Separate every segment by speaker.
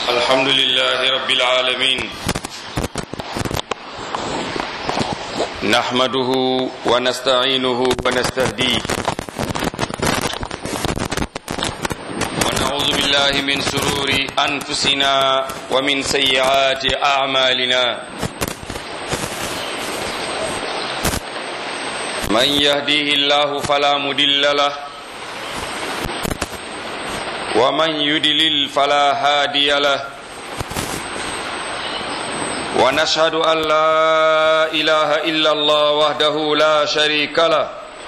Speaker 1: الحمد لله رب العالمين نحمده ونستعينه ونستهديه ونعوذ بالله من شرور أنفسنا ومن سيئات أعمالنا من يهديه الله فلا مضل له ومن يضلل فلا هادي له ونشهد أن لا إله إلا الله وحده لا شريك له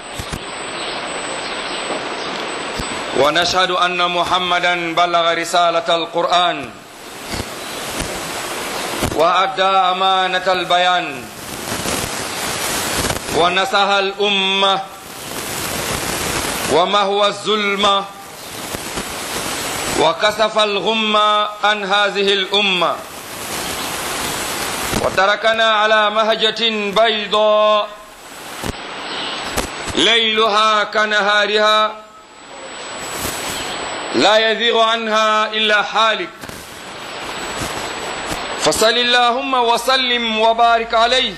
Speaker 1: ونشهد أن محمدا بلغ رسالة القرآن وأدى أمانة البيان ونصح الأمة ومحو الظلمة وكشف الغمة عن هذه الأمة وتركنا على مهجة بيضاء ليلها كنهارها لا يزيغ عنها إلا حالك فصل اللهم وسلم وبارك عليه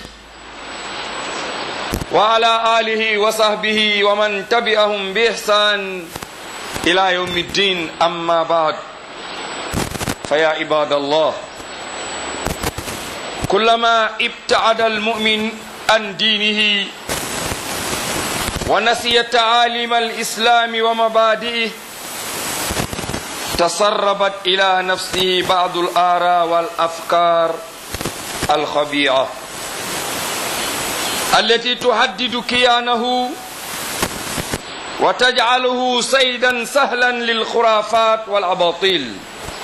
Speaker 1: وعلى آله وصحبه ومن تبعهم بإحسان إلى يوم الدين أما بعد فيا عباد الله كلما ابتعد المؤمن عن دينه ونسي تعاليم الإسلام ومبادئه تسربت إلى نفسه بعض الآراء والأفكار الخبيئة التي تهدد كيانه وتجعله صيدا سهلا للخرافات والأباطيل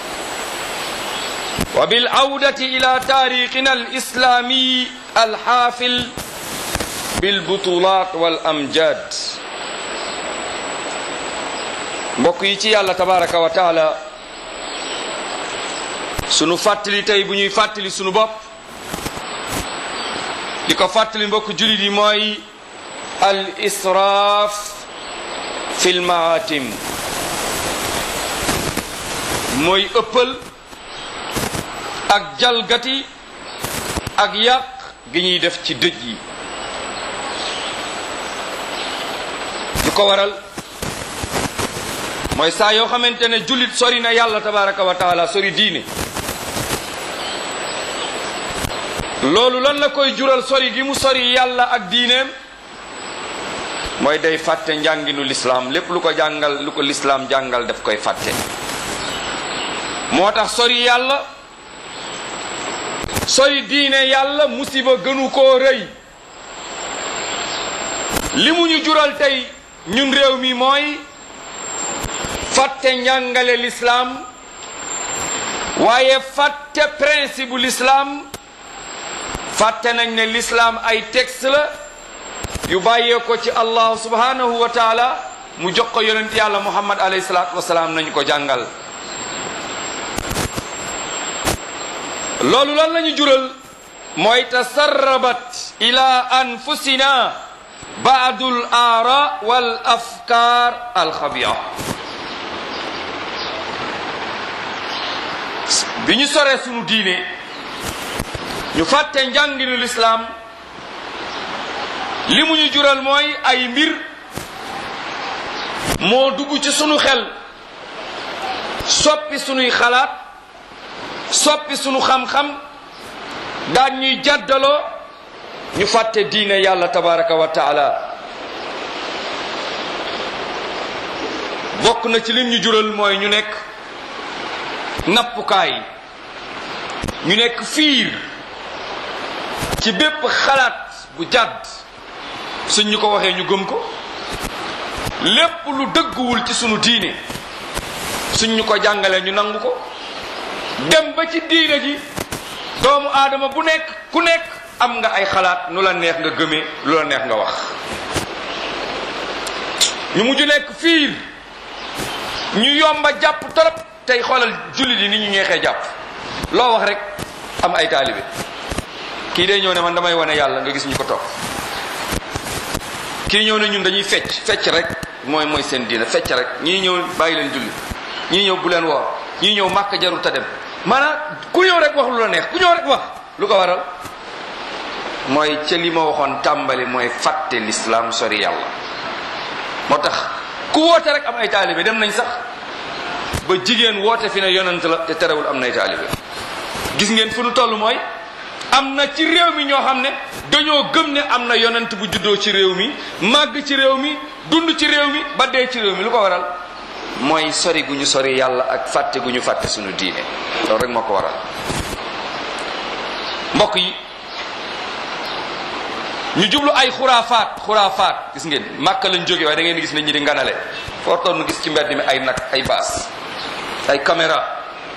Speaker 1: وبالعودة إلى تاريخنا الإسلامي الحافل بالبطولات والأمجاد mbokk yi ci yàlla tabaraka wa taala sunu fàttali tey bu ñuy fàttali sunu bopp di ko fàttali mbokk jullit yi mooy al israaf fil maatim mooy ëppal ak jalgati ak yàq gi ñuy def ci dëj yi lu ko waral mooy saa yoo xamante ne jullit sori na yàlla tabaraka wa taala sori diine loolu lan la koy jural sori gi mu sori yàlla ak diineem mooy day fàtte njànginu lislaam lépp lu ko jàngal lu ko lislaam jàngal daf koy fàtte moo tax sori yàlla sori diine yàlla musiba gënu koo rëy li mu ñu jural tey ñun réew mi mooy fàtte njàngale lislaam waaye fàtte principe bu lislaam fàtte nañ ne lislaam ay texte la yu bàyyee ko ci allah subhanahu wa taala mu jox ko yonent yàlla muhammad alayhi salaatu wasalaam nañu ko jàngal loolu lan lañu jural mooy tasarrabat ila anfusina baadul aara wal afkaar alxabia bi ñu soree sunu diine ñu fàtte njànginu lislaam li mu ñu jural mooy ay mbir moo dugg ci sunu xel soppi sunuy xalaat soppi sunu xam-xam daan ñuy jaddaloo ñu fàtte diine yàlla tabaraka wa taala bokk na ci lim ñu jural mooy ñu nekk nappukaay ñu nekk fiir ci bépp xalaat bu jàdd suñ ñu ko waxee ñu gëm ko lépp lu dëgguwul ci sunu diine suñ ñu ko jàngalee ñu nangu ko dem ba ci diine ji doomu aadama bu nekk ku nekk am nga ay xalaat nu la neex nga gëmee lu la neex nga wax ñu mujj nekk fiir ñu yomba jàpp torop tey xoolal jullit yi ni ñu ñeexee jàpp loo wax rek am ay taalibe kii day ñëw ne man damay wane yàlla nga gis ñu ko topp kii ñëw ne ñun dañuy fecc rek mooy seen diina fecc rek ñii ñëw bàyyi leen julli ñii ñëw bu leen woor ñii ñëw màkk jarul ta dem maanaam ku ñëw rek wax lu la neex ku ñëw rek wax lu ko waral mooy ca li ma waxoon tàmbali mooy fàtte l'islam sori yàlla. moo tax ku woote rek am ay taalibe dem nañ sax ba jigéen woote fi ne yonent la te terewul am nay taalibe. gis ngeen fu nu toll mooy am na ci réew mi ñoo xam ne dañoo gëm ne am na yonent bu juddoo ci réew mi màgg ci réew mi dund ci réew mi ba dee ci réew mi lu ko waral mooy sori gu ñu sori yàlla ak fàtte gu ñu fàtte suñu diine loolu rek moo ko waral. mbokk yi ñu jublu ay xuraafaat gis ngeen màkka lañ jóge waaye da ngeen gis nit ñi di nganale foo toll nu gis ci mbedd mi ay nag ay baas ay caméra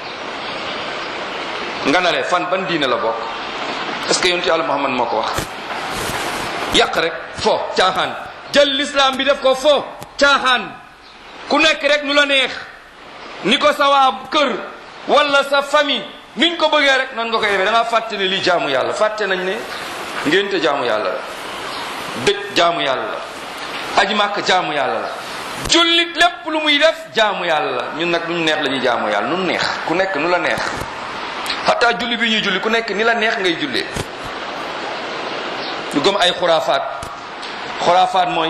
Speaker 1: nganale fan ban diine la bokk est-ce que yonent yàlla Muhammad moo ko wax. yàq rek fo caaxaan jël l'islam bi def ko fo caaxaan ku nekk rek nu la neex ni ko sa waa kër wala sa famille niñ ko bëggee rek noonu nga koy defee da ngaa fàtte ne lii jaamu yàlla fàtte nañ ne ngénte jaamu yàlla la dëj jaamu yàlla la aji màkk jaamu yàlla la jullit lépp lu muy def jaamu yàlla la ñun nag lu ñu neex la ñuy jaamu yàlla nu neex ku nekk nu la neex xataa julli bi ñuy julli ku nekk ni la neex ngay jullee. ñu gëm ay xuraafaat mooy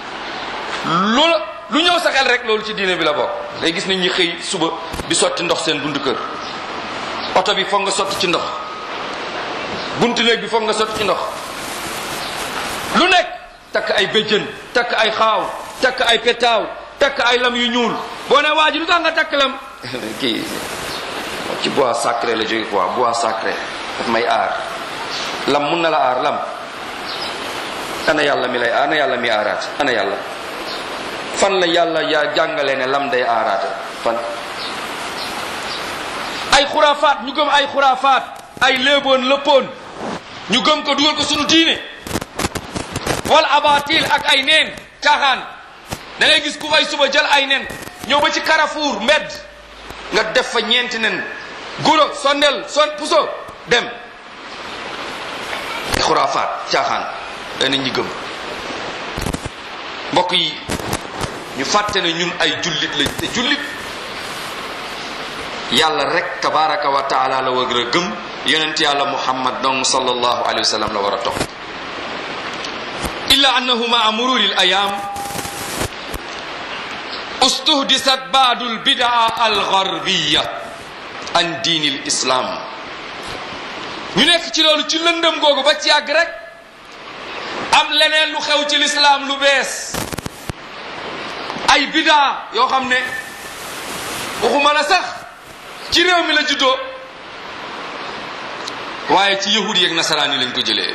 Speaker 1: lu ñëw sa xel rek loolu ci diine bi la bokk. day gis nit ñi xëy suba di sotti ndox seen buntu kër oto bi foog nga sotti ci ndox buntu néeg bi foog nga sotti ci ndox lu nekk takk ay béjjën takk ay xaaw takk ay petaaw takk ay lam yu ñuul boo ne waa ji lu tax nga takk lam kii ci bois sacré la jóge quoi bois sacré daf may aar lam mun na la aar lam ana yàlla mi lay ana yàlla mi aaraate ana yàlla fan la yàlla yaa jàngale ne lam day aaraate fan. ay xuraafaat ñu gëm ay xuraafaat ay léeboon lëppoon ñu gëm ko dugal ko sunu diine wal abatil ak ay neen caaxaan da ngay gis ku fay suba jël ay nen ñëw ba ci Carrefour mbedd nga def fa ñeenti nen guro sondel puso dem ay xuraafaat caaxaan da nit ñi gëm. mbokk yi ñu fàtte ne ñun ay jullit lañ te jullit yàlla rek tabaraka wa taala la war a gëm yonent yàlla muhammad donc sallallahu alayhi wa sallam la war a topp. illa annahu maa mururi al ayam ustuhdisat baadu al bidaa al garbiya an diini al islam. ñu nekk ci loolu ci lëndëm googu ba ci yàgg rek am leneen lu xew ci lislaam lu bees ay bidaa yoo xam ne waxuma la sax ci réew mi la juddoo waaye ci yahudi ak nasaraan yi lañ ko jëlee.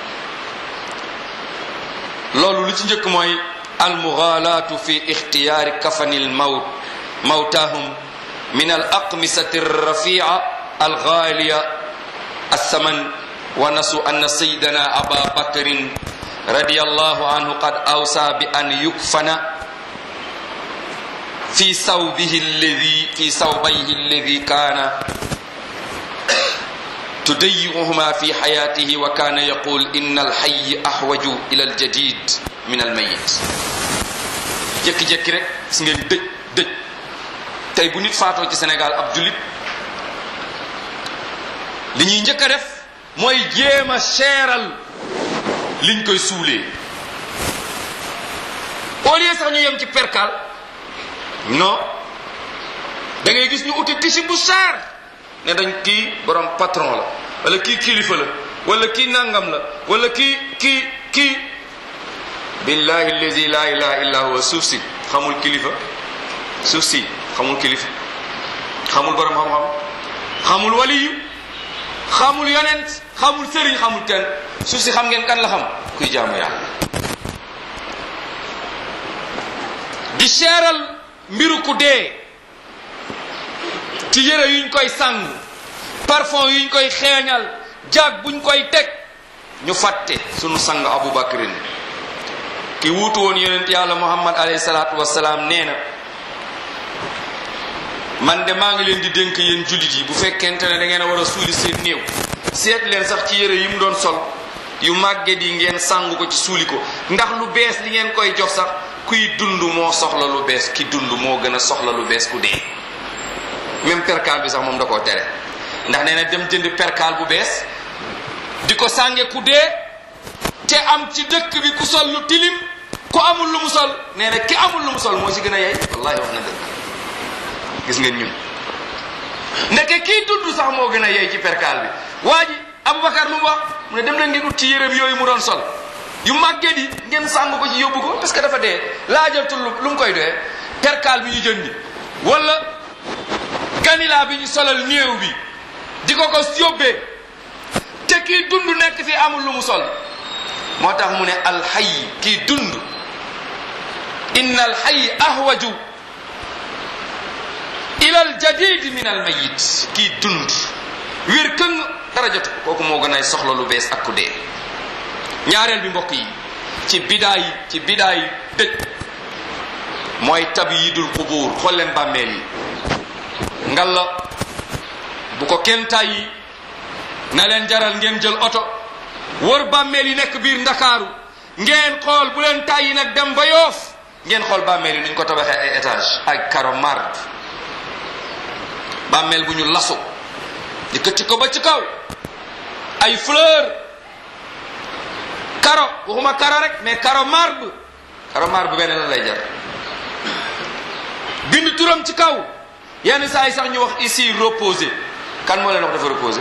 Speaker 1: loolu lu ci njëkk mooy almughalaatu fi ixtiyaari kafanil mawtaahum min al aqmisati rafia algaaliya alsaman wa nasu anna sayyidana aba bakrin radiyallahu anhu qad awsa bi an yukfana fi sawbayhi alladhi kana tudayyi'uhuma fi hayatihi wa kana yaqul inna alhayy ahwaju ila aljadid min almayyit. jékki-jékki rek gis ngeen dëj tey bu nit faatoo ci Sénégal ab jullit li ñuy njëkk a def mooy jéem a seeral liñ koy suulee au lieu sax ñu yem ci perkal non da ngay gis ñu uti tisi bu seer ne dañ kii borom patron la wala kii kilifa la wala kii nangam la wala kii billahi allazi la ilaha illa huwa suuf si xamul kilifa suuf si xamul kilifa xamul borom xam-xam xamul waliyu xamul yonent xamul sëriñ xamul kenn suuf si xam ngeen kan la xam kuy jaamu yàlla. di seeral mbiru ku dee ci yére yuñ koy sang parfum yuñ koy xeeñal jaag buñ koy teg ñu fàtte sunu sang Abu Bakrin ki wuutu woon yonent yàlla Muhammad alayhi salaatu wassalaam nee na man de maa ngi leen di dénk yéen jullit yi bu fekkente ne da ngeen a war a suuli seen néew seet leen sax ci yére yi mu doon sol yu màgget yi ngeen sangu ko ci suuli ko ndax lu bees li ngeen koy jox sax kuy dund moo soxla lu bees ki dund moo gën a soxla lu bees ku dee même perkaal bi sax moom da koo tere ndax nee na dem jënd perkaal bu bees di ko sànge ku dee te am ci dëkk bi ku sol lu tilim ku amul lu mu sol nee na ki amul lu mu sol moo ci gën a yey wallahi wax na dëgg gis ngeen ñun ndeke kii dudd sax moo gën a yey ci perkaal bi waa ji Aboubacar lu mu wax mu ne dem leen ngeen ut ci yéreem yooyu mu doon sol yu màggee di ngeen sàng ko ci yóbbu ko parce que dafa dee laajatul lu mu koy doyee perkaal bi ñu jëndi wala kanilaa bi ñu solal néew bi di ko yóbbee te kii dund nekk fi amul lu mu sol moo tax mu ne alxay kii dund inna alxay ahwaju ila aljadid min almayit kii dund wér këng dara jotu kooku moo gën ay soxla lu bees ak ku dee ñaareel bi mbokk yi ci bidaay dëj mooy tabyidul qubur xool leen bàmmeel yi ngalla bu ko kenn tàyyi na leen jaral ngeen jël oto wër bàmmeel yi nekk biir ndakaaru ngeen xool bu leen tàyyi nag dem ba Yoof ngeen xool bàmmeel yi nuñ ko tabaxee ay étage ay karo marbre bàmmeel bu ñu lasu yëkkati ko ba ci kaw ay fleur karo waxuma karo rek mais karo marbre benn la lay jar bind turam ci kaw yenn saa yi sax ñu wax ici reposé kan moo leen wax dafa reposé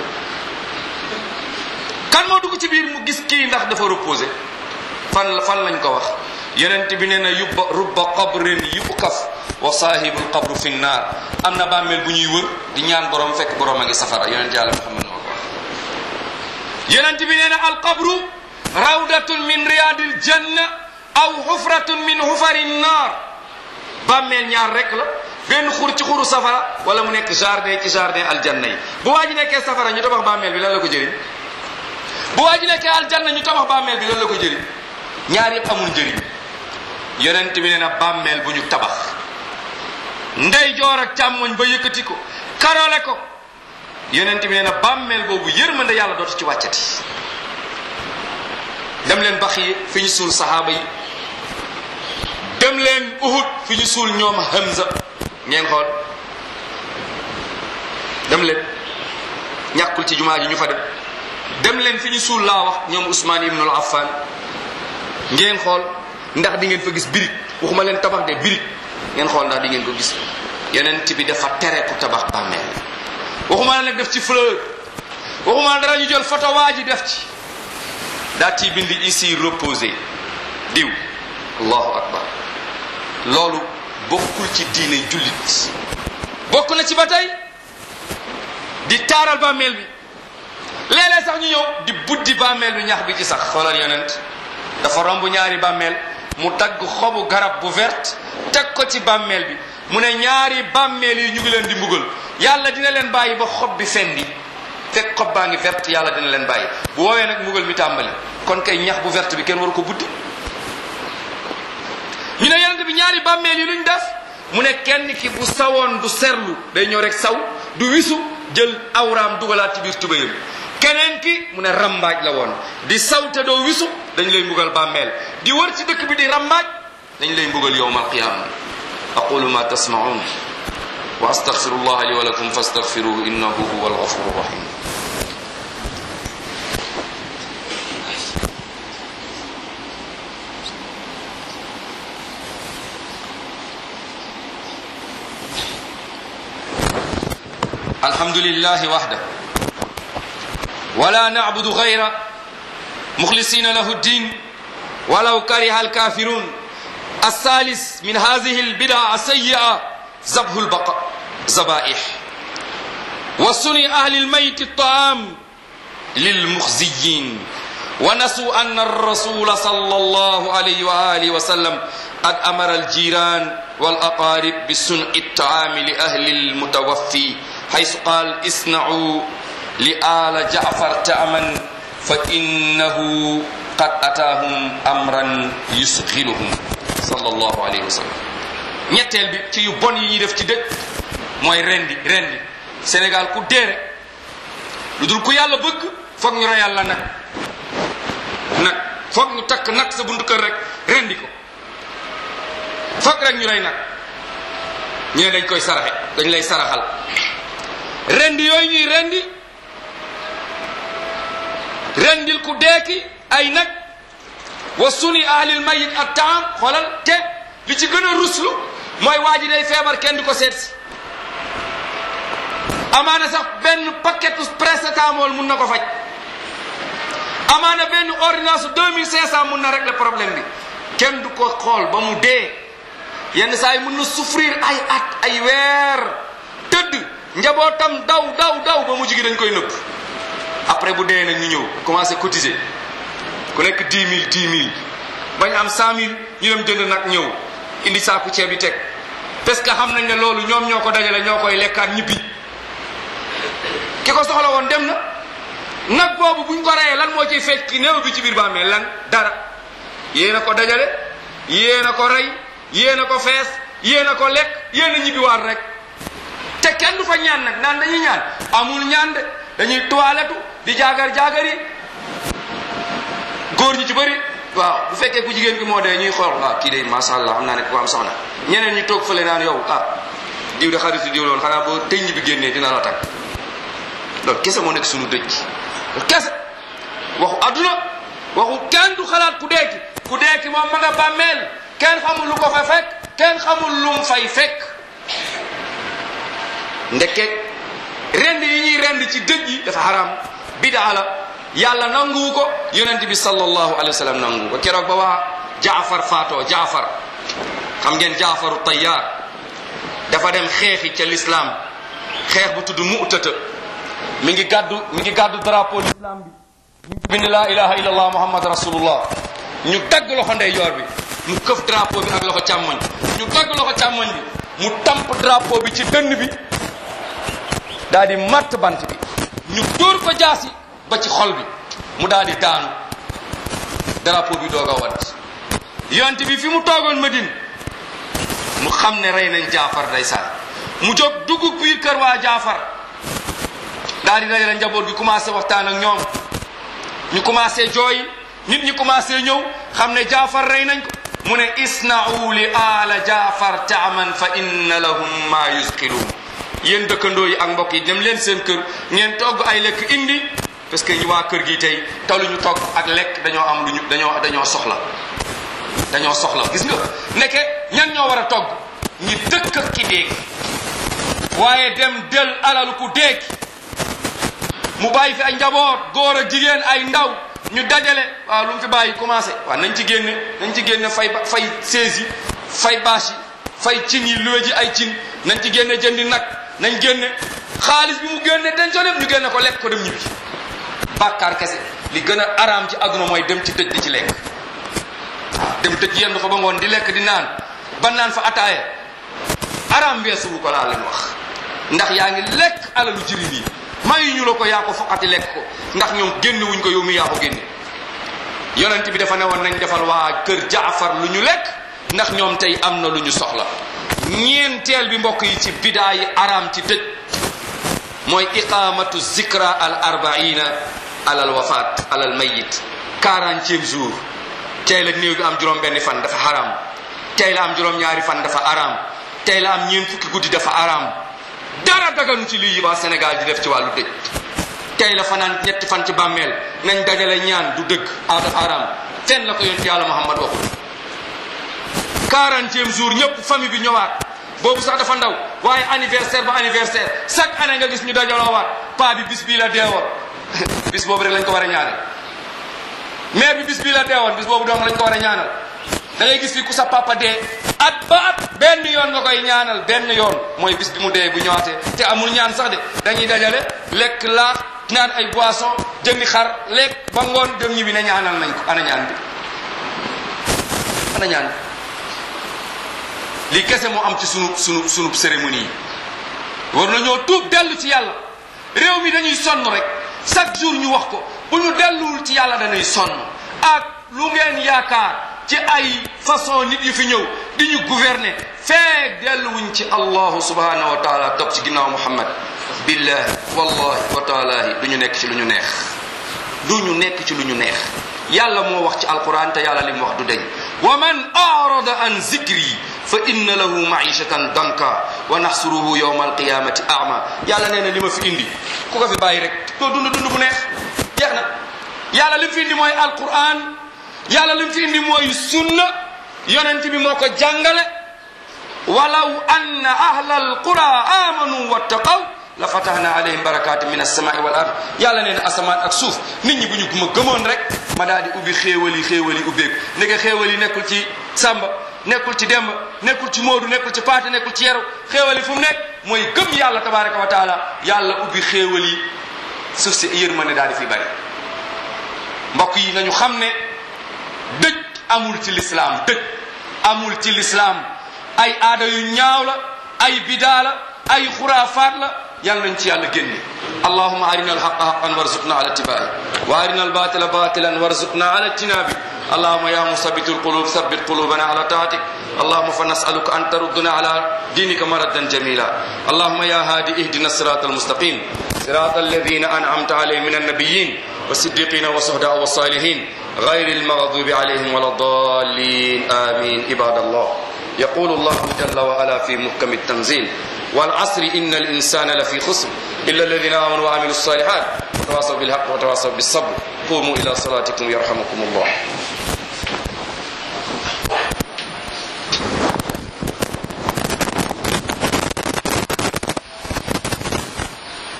Speaker 1: kan moo dugg ci biir mu gis kii ndax dafa reposé fan lañ ko wax yonent bi nee na rubba qabrin yubkaf wa saahibul qabru fi nnaar am na bàmmeel bu ñuy wër di ñaan borom fekk borom a ngi safara yonent yàlla Muhammad moo ko wax yonent bi nee na al qabru rawdatun min riyadil janna aw xufratun min xufari nnaar bàmmeel ñaar rek la benn xur ci xuru safara wala mu nekk jardin ci jardin aljanna yi bu waa ji nekkee safara ñu tabax bàmmeel bi lan la ko jëriñ bu waa ji nekkee aljanna ñu tabax bàmmeel bi lan la ko jëriñ ñaar yëpp amul njëriñ yonent bi nee na bàmmeel bu ñu tabax ndey joor ak càmmoñ ba yëkkati ko karole ko yonent bi nee na bàmmeel boobu yërmande yàlla dootu ci wàccati dem leen Baxiya fi ñu suul saxaaba yi dem leen Uhud fi ñu suul ñoom Hamza ngeen xool dem leen ñàkkul ci jumaa ji ñu fa dem leen fi ñu suul laa wax ñoom Usmaan ibnul Affan ngeen xool ndax di ngeen fa gis birig waxuma leen tabax de birig ngeen xool ndax di ngeen ko gis yonent bi dafa tere ku tabax bàmmeel waxuma la nag def ci fleur waxuma la dara ñu jël photo waa ji def ci daa ciy bind ici reposé diw allahu akbar loolu bokkul ci diine jullit bokk na ci ba tey di taaral bàmmeel bi léeg-léeg sax ñu ñëw di buddi bàmmeel bi ñax bi ci sax xoolal yonent dafa romb ñaari bàmmeel mu dagg xobu garab bu verte teg ko ci bàmmeel bi mu ne ñaari bàmmeel yi ñu ngi leen di mbugal yàlla dina leen bàyyi ba xob bi fendi fekk xob baa ngi verte yàlla dina leen bàyyi bu woowee nag mbugal mi tàmbali kon kay ñax bu verte bi kenn waru ko buddi ñu ne yonent bi ñaari bàmmeel yi luñ def mu ne kenn ki bu sawoon du serlu day ñëw rek saw du wisu jël awraam dugalaat ci biir tubéyam keneen ki mu ne rambaaj la woon di saw te doo wisu dañ lay mbugal bàmmeel di wër ci dëkk bi di rambaaj dañ lay mbugal yawmal qiyaama aqulu ma tasma'un wa astaghfirullah li wa lakum fastaghfiruhu innahu huwal ghafurur rahim alhamdulillahi wahda wala na'budu ghayra mukhlisina lahu ad-din ولو كره الكافرون الثالث من هذه البدع السيئة ذبح الذبائح وصنع أهل الميت الطعام للمخزيين ونسوا أن الرسول صلى الله عليه وآله وسلم قد أمر الجيران والأقارب بصنع الطعام لأهل المتوفي حيث قال اصنعوا لآل جعفر طعاما فإنه قد أتاهم أمرا يسغلهم صلى الله عليه وسلم ñetteel bi ci yu bon yi ñuy def ci dëkk mooy rendi Sénégal ku dee rek lu dul ku yàlla bëgg foog ñu reyal la nag foog ñu takk nag sa buntu kër rek rendi ko foog rek ñu rey nag ñu ne dañ koy saraxe dañ lay saraxal rendi yooyu ñuy rendil ku deeki ay nag wa suni ahlil mayit at taam xoolal te li ci gën a ruslu mooy waa ji day feebar kenn du ko seet si amaana sax benn paquetu paracetamol mun na ko faj amaana benn ordonnance 2500 mun na régler problème bi kenn du ko xool ba mu dee yenn saa yi mun na souffrir ay at ay weer tëdd njabootam daw ba mujj gi dañ koy nëbb après bu dee nag ñu ñëw commencé cotiser ku nekk 10 000 bañ am 100 000 ñu dem jënd nag ñëw indi saaku ceeb bi teg parce que xam nañ ne loolu ñoom ñoo ko dajale ñoo koy lekkaat ñibbi ki ko soxla woon dem na nag boobu buñ ko reyee lan moo ciy fekk ki néew bi ci biir bàmmeel lan dara yéen a ko dajale yéen a ko rey yéen a ko fees yéen a ko lekk yéen a ñibbi waat rek te kenn du fa ñaan nag naan dañuy ñaan amul ñaan de dañuy toilette di jaagar yi góor ñi ci bëri waaw bu fekkee ku jigéen ki moo dee ñuy xool kii de masha Allah xam naa ne ku am soxna ñeneen ñi toog fële naan yow diw de xaritu diw loolu xanaa boo tëñ bi génnee dina la takk loolu kese moo nekk suñu dëj loolu kese waxu adduna waxu kenn du xalaat ku deeki moom ma nga bàmmeel kenn xamul lu ko fa fekk kenn xamul lu mu fay fekk ndeke rend yi ñuy rend ci dëj yi dafa haram bidaa la yàlla nanguwu ko yonent bi sallallahu alayhi wa sallam nanguwu ko keroog ba waa jaafar faatoo jaafar xam ngeen jaafaru tayyaar dafa dem xeexi ca l'islam xeex bu tudd mu'tata mi ngi gàddu drapeau l'islam bi ñu bind laa ilaha illallah muhammad rasulullah ñu dagg loxo ndeyjoor bi mu këf drapeau bi ak loxo càmmoñ ñu dagg loxo càmmoñ bi mu tamp drapeau bi ci dënn bi daal di matt bant bi ñu dóor ko jaasi ba ci xol bi mu daal di daanu drapeau bi doog a wat yonent bi fi mu toogoon Madine mu xam ne rey nañ jaafar ndeysaan mu jóg dugg biir kër waa jaafar daal di dajale njaboot gi commencé waxtaan ak ñoom ñu commencé jooy nit ñi commencé ñëw xam ne jaafar rey nañ ko mu ne isna'u li ala jaafar taaman fa inna lahum ma yusqiluun yéen dëkkandoo yi ak mbokk yi dem leen seen kër ngeen togg ay lekk indi parce que ñu waa kër gi tey taluñu togg ak lekk dañoo am luñu dañoo soxla gis nga nekke ñan ñoo war a togg ñi dëkk ak ki déeg waaye dem del alalu ku déeg mu bàyyi fi ay njaboot góor ak jigéen ay ndaw ñu dajale waaw lu mu fi bàyyi commencé waaw nañ ci génne fay sees yi fay bâche yi fay cin yi luwe ji ay cin nañ ci génne jëndi nag nañ génne xaalis bi mu génne dañ co def ñu génne ko lekk ko dem ñibbi bàkkaar kese li gën a araam ci àdduna mooy dem ci dëj di ci lekk waaw dem dëj yendu fa ba ngoon di lekk di naan ba naan fa ataaya araam weesuwu ko laa leen wax ndax yaa ngi lekk alalu jirim yi mayu ñu la ko yaa ko foqati lekk ko ndax ñoom génne wuñ ko yow mi yaa ko génne yonent bi dafa ne woon nañ defal waa kër jaafar lu ñu lekk ndax ñoom tey am na lu ñu soxla ñeenteel bi mbokk yi ci bidaa yi araam ci dëj mooy iqamatu zikra al arbaina alal wafaat alal mayit 40e jour tey la néew bi am juróom benni fan dafa haram tey la am juróom ñaari fan dafa haram tey la am ñeent fukki guddi dafa haram dara daganu ci lii yi waa Sénégal di def ci wàllu dëj tey la fanaan ñetti fan ci bàmmeel nañ dajale ñaan du dëgg dafa haram fenn la ko yonent yàlla Muhammad waxul 40e jour ñëpp famille bi ñëwaat boobu sax dafa ndaw waaye anniversaire ba anniversaire chaque année nga gis ñu dajaloowaat paa bi bis bii la deewoon bis boobu rek lañ ko war a ñaanal mère bi bis bii la deewoon bis boobu doom lañ ko war a ñaanal da ngay gis fi ku sa papa dee at ba at benn yoon nga koy ñaanal benn yoon mooy bis bi mu dee bu ñëwaatee te amul ñaan sax de dañuy dajale lekk laa naan ay boisson jëndi xar lekk ba ngoon dem ñi bi ne ñaanal nañ ko ana ñaan bi ana ñaan lii kese moo am ci sunu cérémonie yi war nañoo tuub dellu ci yàlla réew mi dañuy sonn rek chaque jour ñu wax ko bu ñu delluwul ci yàlla dañuy sonn ak lu ngeen yaakaar ci ay façon nit yu fi ñëw di ñu gouverner feek delluwuñ ci allahu subhanahu wa taala topp ci ginnaaw muhammad billahi wallahi wa taalahi du ñu nekk ci lu ñu neex du ñu nekk ci lu ñu neex yàlla moo wax ci alquran te yàlla li mu wax du deñ wa man arada an zikri fa inna lahu maishatan danka wa nahsuruhu yawma alqiyamati a'ma. yàlla nee na li ma fi indi ku ko fi bàyyi rek doo dund dund bu neex. jeex na yàlla li mu fi indi mooy alquran, yàlla li mu fi indi mooy sunna, yonent bi moo ko jàngale. walaw anna ahla alqura amanu wattaqaw la fatahna alayhim barakatin min as-samai wal ard. yàlla nee na asamaan ak suuf nit ñi bu ñu ma gëmoon rek ma daal di ubbi xéewal yi ubbeeku. ndeke xéewal yi nekkul ci Samba, nekkul ci Demba, nekkul ci Moodu, nekkul ci Paate, nekkul ci Yero. xéewal yi fu mu nekk mooy gëm yàlla tabaraka wa taala. yàlla ubbi xéewal yi suuf si yërmande daal di fi bari. mbokk yi nañu xam ne dëj amul ci lislaam, dëj amul ci lislaam. ay aada yu ñaaw la, ay bidaa la, ay xuraafaat la. yàlla nañ ci yàlla génne. allahumma arina alhaqa haqan warzuqna ala ittiba'i wa arina albatila batilan warzuqna ala ijtinabi. اللهم يا مثبت القلوب ثبت قلوبنا على طاعتك. اللهم فنسألك أن تردنا على دينك مردا جميلا. اللهم يا هادي اهدنا الصراط المستقيم صراط الذين أنعمت عليهم من النبيين والصديقين والشهداء والصالحين غير المغضوب عليهم ولا الضالين آمين. عباد الله يقول الله جل وعلا في محكم التنزيل والعصر إن الإنسان لفي خسر إلا الذين آمنوا وعملوا الصالحات وتواصوا بالحق وتواصوا بالصبر. قوموا إلى صلاتكم يرحمكم الله.